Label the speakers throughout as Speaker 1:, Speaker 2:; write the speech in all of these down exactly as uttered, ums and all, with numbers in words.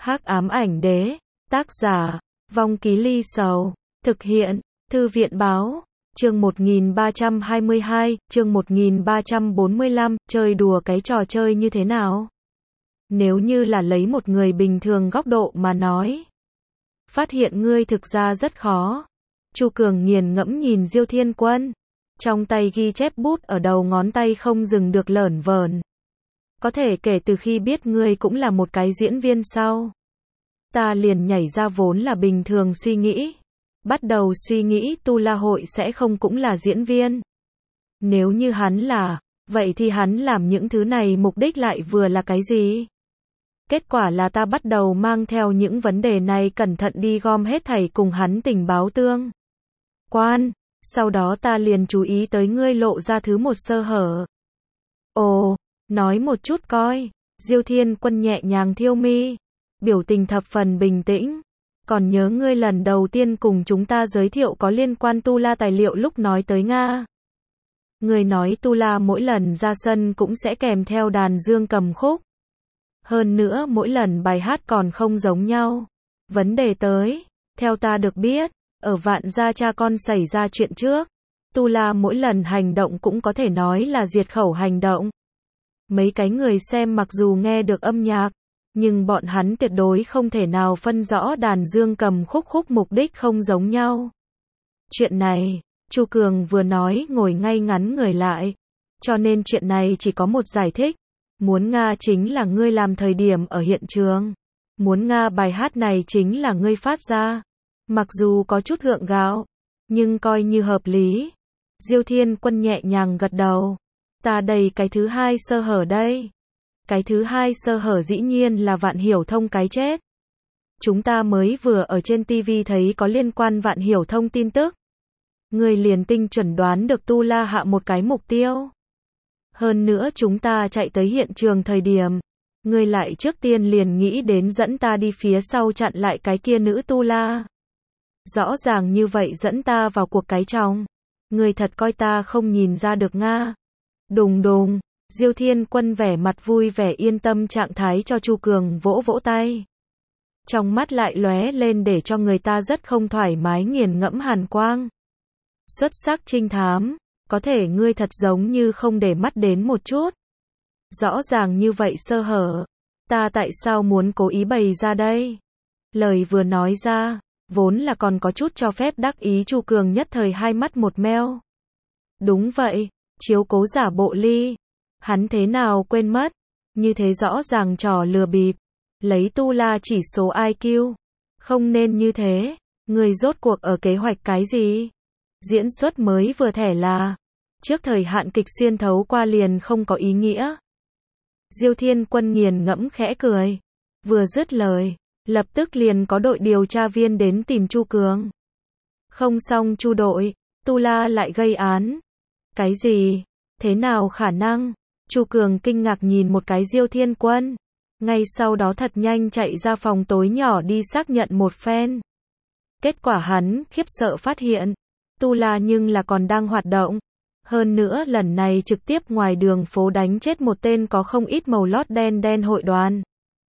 Speaker 1: Hắc ám ảnh đế, tác giả, Vong Ký Ly Sầu, thực hiện, Thư viện báo, chương một nghìn ba trăm hai mươi hai, chương một nghìn ba trăm bốn mươi lăm, chơi đùa cái trò chơi như thế nào? Nếu như là lấy một người bình thường góc độ mà nói, phát hiện ngươi thực ra rất khó. Chu Cường nghiền ngẫm nhìn Diêu Thiên Quân, trong tay ghi chép bút ở đầu ngón tay không dừng được lởn vởn. Có thể kể từ khi biết ngươi cũng là một cái diễn viên sau, ta liền nhảy ra vốn là bình thường suy nghĩ, bắt đầu suy nghĩ Tu La Hội sẽ không cũng là diễn viên. Nếu như hắn là, vậy thì hắn làm những thứ này mục đích lại vừa là cái gì? Kết quả là ta bắt đầu mang theo những vấn đề này cẩn thận đi gom hết thảy cùng hắn tình báo tương quan, sau đó ta liền chú ý tới ngươi lộ ra thứ một sơ hở. Ồ, nói một chút coi. Diêu Thiên Quân nhẹ nhàng thiêu mi, biểu tình thập phần bình tĩnh. Còn nhớ ngươi lần đầu tiên cùng chúng ta giới thiệu có liên quan Tu La tài liệu lúc nói tới Nga. Ngươi nói Tu La mỗi lần ra sân cũng sẽ kèm theo đàn dương cầm khúc. Hơn nữa mỗi lần bài hát còn không giống nhau. Vấn đề tới, theo ta được biết, ở Vạn Gia cha con xảy ra chuyện trước, Tu La mỗi lần hành động cũng có thể nói là diệt khẩu hành động. Mấy cái người xem mặc dù nghe được âm nhạc, nhưng bọn hắn tuyệt đối không thể nào phân rõ đàn dương cầm khúc khúc mục đích không giống nhau. Chuyện này, Chu Cường vừa nói ngồi ngay ngắn người lại. Cho nên chuyện này chỉ có một giải thích. Muốn Nga chính là ngươi làm thời điểm ở hiện trường. Muốn Nga bài hát này chính là ngươi phát ra. Mặc dù có chút gượng gạo, nhưng coi như hợp lý. Diêu Thiên Quân nhẹ nhàng gật đầu. Ta đầy cái thứ hai sơ hở đây. Cái thứ hai sơ hở dĩ nhiên là Vạn Hiểu Thông cái chết. Chúng ta mới vừa ở trên ti vi thấy có liên quan Vạn Hiểu Thông tin tức. Ngươi liền tinh chuẩn đoán được Tu La hạ một cái mục tiêu. Hơn nữa chúng ta chạy tới hiện trường thời điểm, ngươi lại trước tiên liền nghĩ đến dẫn ta đi phía sau chặn lại cái kia nữ Tu La. Rõ ràng như vậy dẫn ta vào cuộc cái trong. Ngươi thật coi ta không nhìn ra được Nga. Đùng đùng, Diêu Thiên Quân vẻ mặt vui vẻ yên tâm trạng thái cho Chu Cường vỗ vỗ tay. Trong mắt lại lóe lên để cho người ta rất không thoải mái nghiền ngẫm hàn quang. Xuất sắc trinh thám, có thể ngươi thật giống như không để mắt đến một chút. Rõ ràng như vậy sơ hở, ta tại sao muốn cố ý bày ra đây? Lời vừa nói ra, vốn là còn có chút cho phép đắc ý Chu Cường nhất thời hai mắt một meo. Đúng vậy, chiếu cố giả bộ ly. Hắn thế nào quên mất, như thế rõ ràng trò lừa bịp, lấy Tu La chỉ số i kiu. Không nên như thế, người rốt cuộc ở kế hoạch cái gì? Diễn xuất mới vừa thẻ là, trước thời hạn kịch xuyên thấu qua liền không có ý nghĩa. Diêu Thiên Quân nghiền ngẫm khẽ cười, vừa dứt lời, lập tức liền có đội điều tra viên đến tìm Chu Cường. Không xong Chu đội, Tu La lại gây án. Cái gì? Thế nào khả năng? Chu Cường kinh ngạc nhìn một cái Diêu Thiên Quân, ngay sau đó thật nhanh chạy ra phòng tối nhỏ đi xác nhận một phen. Kết quả hắn khiếp sợ phát hiện, Tu La nhưng là còn đang hoạt động. Hơn nữa lần này trực tiếp ngoài đường phố đánh chết một tên có không ít màu lót đen đen hội đoàn.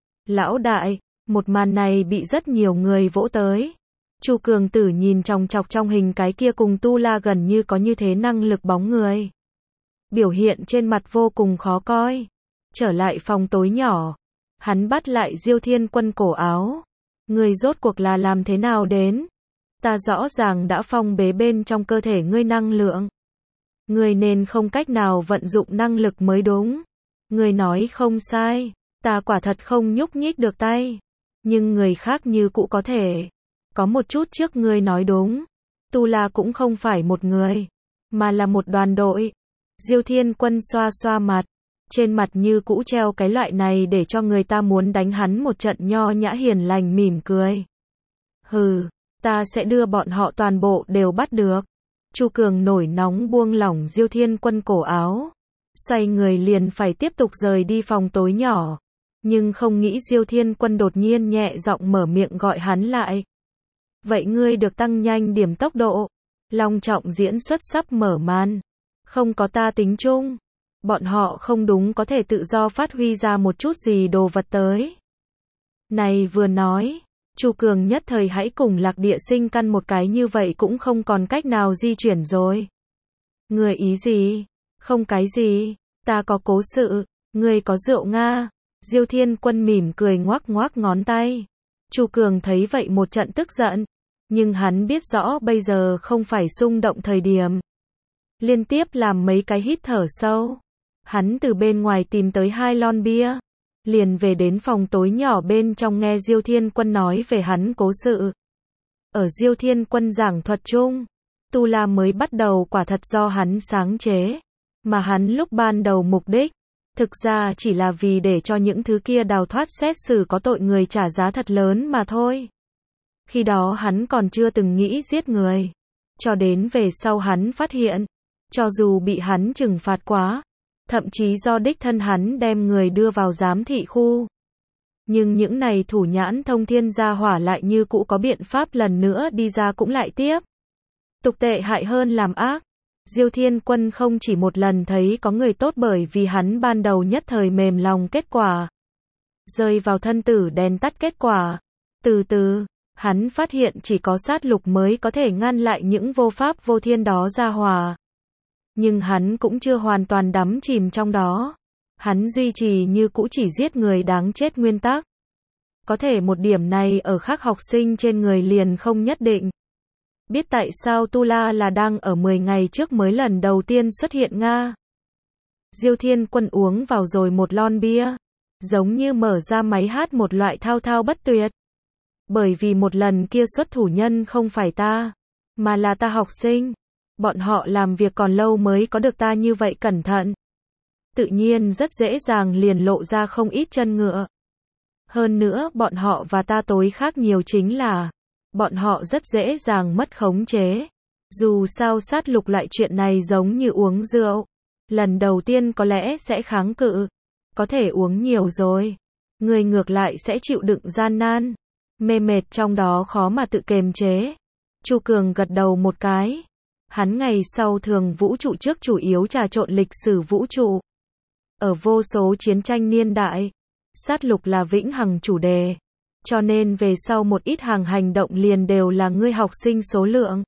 Speaker 1: Lão đại, một màn này bị rất nhiều người vỗ tới. Chu Cường tử nhìn chòng chọc trong hình cái kia cùng Tu La gần như có như thế năng lực bóng người. Biểu hiện trên mặt vô cùng khó coi. Trở lại phòng tối nhỏ, hắn bắt lại Diêu Thiên Quân cổ áo. Ngươi rốt cuộc là làm thế nào đến? Ta rõ ràng đã phong bế bên trong cơ thể ngươi năng lượng. Ngươi nên không cách nào vận dụng năng lực mới đúng. Ngươi nói không sai, ta quả thật không nhúc nhích được tay. Nhưng người khác như cũ có thể. Có một chút trước ngươi nói đúng. Tu La cũng không phải một người, mà là một đoàn đội. Diêu Thiên Quân xoa xoa mặt, trên mặt như cũ treo cái loại này để cho người ta muốn đánh hắn một trận nho nhã hiền lành mỉm cười. Hừ, ta sẽ đưa bọn họ toàn bộ đều bắt được. Chu Cường nổi nóng buông lỏng Diêu Thiên Quân cổ áo, xoay người liền phải tiếp tục rời đi phòng tối nhỏ, nhưng không nghĩ Diêu Thiên Quân đột nhiên nhẹ giọng mở miệng gọi hắn lại. Vậy ngươi được tăng nhanh điểm tốc độ. Long trọng diễn xuất sắp mở màn. Không có ta tính chung, bọn họ không đúng có thể tự do phát huy ra một chút gì đồ vật tới. Này vừa nói, Chu Cường nhất thời hãy cùng Lạc Địa Sinh căn một cái như vậy cũng không còn cách nào di chuyển rồi. Người ý gì? Không cái gì, ta có cố sự, người có rượu Nga. Diêu Thiên Quân mỉm cười ngoác ngoác ngón tay. Chu Cường thấy vậy một trận tức giận, nhưng hắn biết rõ bây giờ không phải xung động thời điểm. Liên tiếp làm mấy cái hít thở sâu. Hắn từ bên ngoài tìm tới hai lon bia, liền về đến phòng tối nhỏ bên trong nghe Diêu Thiên Quân nói về hắn cố sự. Ở Diêu Thiên Quân giảng thuật chung, tu la mới bắt đầu quả thật do hắn sáng chế, mà hắn lúc ban đầu mục đích, thực ra chỉ là vì để cho những thứ kia đào thoát xét xử có tội người trả giá thật lớn mà thôi. Khi đó hắn còn chưa từng nghĩ giết người, cho đến về sau hắn phát hiện, cho dù bị hắn trừng phạt quá, thậm chí do đích thân hắn đem người đưa vào giám thị khu, nhưng những này thủ nhãn thông thiên gia hỏa lại như cũ có biện pháp lần nữa đi ra cũng lại tiếp. Tục tệ hại hơn làm ác. Diêu Thiên Quân không chỉ một lần thấy có người tốt bởi vì hắn ban đầu nhất thời mềm lòng kết quả, rơi vào thân tử đèn tắt kết quả. Từ từ, hắn phát hiện chỉ có sát lục mới có thể ngăn lại những vô pháp vô thiên đó gia hỏa. Nhưng hắn cũng chưa hoàn toàn đắm chìm trong đó. Hắn duy trì như cũ chỉ giết người đáng chết nguyên tắc. Có thể một điểm này ở khác học sinh trên người liền không nhất định. Biết tại sao Tu La là đang ở mười ngày trước mới lần đầu tiên xuất hiện Nga. Diêu Thiên Quân uống vào rồi một lon bia, giống như mở ra máy hát một loại thao thao bất tuyệt. Bởi vì một lần kia xuất thủ nhân không phải ta, mà là ta học sinh. Bọn họ làm việc còn lâu mới có được ta như vậy cẩn thận. Tự nhiên rất dễ dàng liền lộ ra không ít chân ngựa. Hơn nữa bọn họ và ta tối khác nhiều chính là, bọn họ rất dễ dàng mất khống chế. Dù sao sát lục loại chuyện này giống như uống rượu. Lần đầu tiên có lẽ sẽ kháng cự. Có thể uống nhiều rồi, người ngược lại sẽ chịu đựng gian nan. Mê mệt trong đó khó mà tự kiềm chế. Chu Cường gật đầu một cái. Hắn ngày sau thường vũ trụ trước chủ yếu trà trộn lịch sử vũ trụ. Ở vô số chiến tranh niên đại, sát lục là vĩnh hằng chủ đề. Cho nên về sau một ít hàng hành động liền đều là ngươi học sinh số lượng.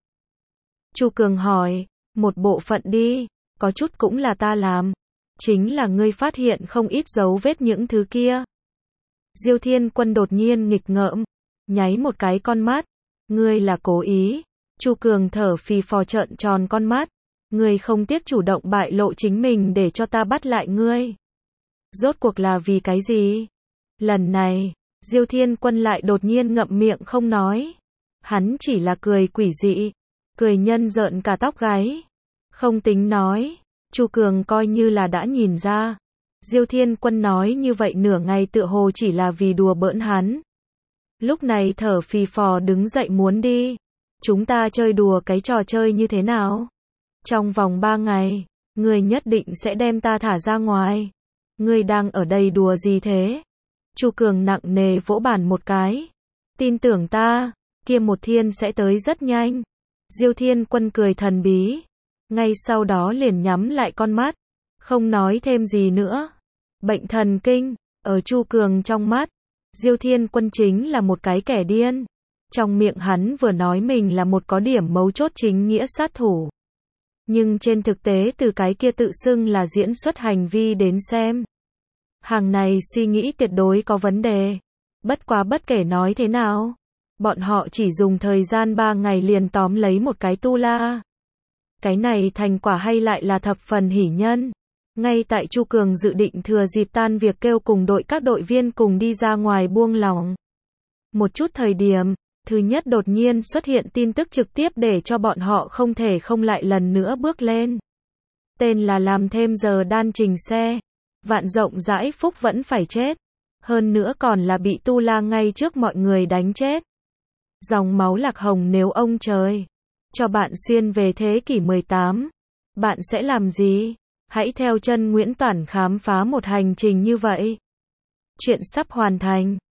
Speaker 1: Chu Cường hỏi, một bộ phận đi, có chút cũng là ta làm. Chính là ngươi phát hiện không ít dấu vết những thứ kia. Diêu Thiên Quân đột nhiên nghịch ngợm, nháy một cái con mắt. Ngươi là cố ý. Chu Cường thở phì phò trợn tròn con mắt. Ngươi không tiếc chủ động bại lộ chính mình để cho ta bắt lại ngươi. Rốt cuộc là vì cái gì? Lần này, Diêu Thiên Quân lại đột nhiên ngậm miệng không nói. Hắn chỉ là cười quỷ dị, cười nhân rợn cả tóc gáy. Không tính nói, Chu Cường coi như là đã nhìn ra. Diêu Thiên Quân nói như vậy nửa ngày tựa hồ chỉ là vì đùa bỡn hắn. Lúc này thở phì phò đứng dậy muốn đi. Chúng ta chơi đùa cái trò chơi như thế nào? Trong vòng ba ngày, ngươi nhất định sẽ đem ta thả ra ngoài. Ngươi đang ở đây đùa gì thế? Chu Cường nặng nề vỗ bàn một cái. Tin tưởng ta, kia một thiên sẽ tới rất nhanh. Diêu Thiên Quân cười thần bí. Ngay sau đó liền nhắm lại con mắt. Không nói thêm gì nữa. Bệnh thần kinh, ở Chu Cường trong mắt. Diêu Thiên Quân chính là một cái kẻ điên. Trong miệng hắn vừa nói mình là một có điểm mấu chốt chính nghĩa sát thủ. Nhưng trên thực tế từ cái kia tự xưng là diễn xuất hành vi đến xem. Hàng này suy nghĩ tuyệt đối có vấn đề. Bất quá bất kể nói thế nào. Bọn họ chỉ dùng thời gian ba ngày liền tóm lấy một cái tu la. Cái này thành quả hay lại là thập phần hỉ nhân. Ngay tại Chu Cường dự định thừa dịp tan việc kêu cùng đội các đội viên cùng đi ra ngoài buông lỏng. Một chút thời điểm, thứ nhất đột nhiên xuất hiện tin tức trực tiếp để cho bọn họ không thể không lại lần nữa bước lên. Tên là làm thêm giờ đan trình xe. Vạn rộng rãi phúc vẫn phải chết. Hơn nữa còn là bị tu la ngay trước mọi người đánh chết. Dòng máu Lạc Hồng nếu ông trời cho bạn xuyên về thế kỷ mười tám, bạn sẽ làm gì? Hãy theo chân Nguyễn Toản khám phá một hành trình như vậy. Chuyện sắp hoàn thành.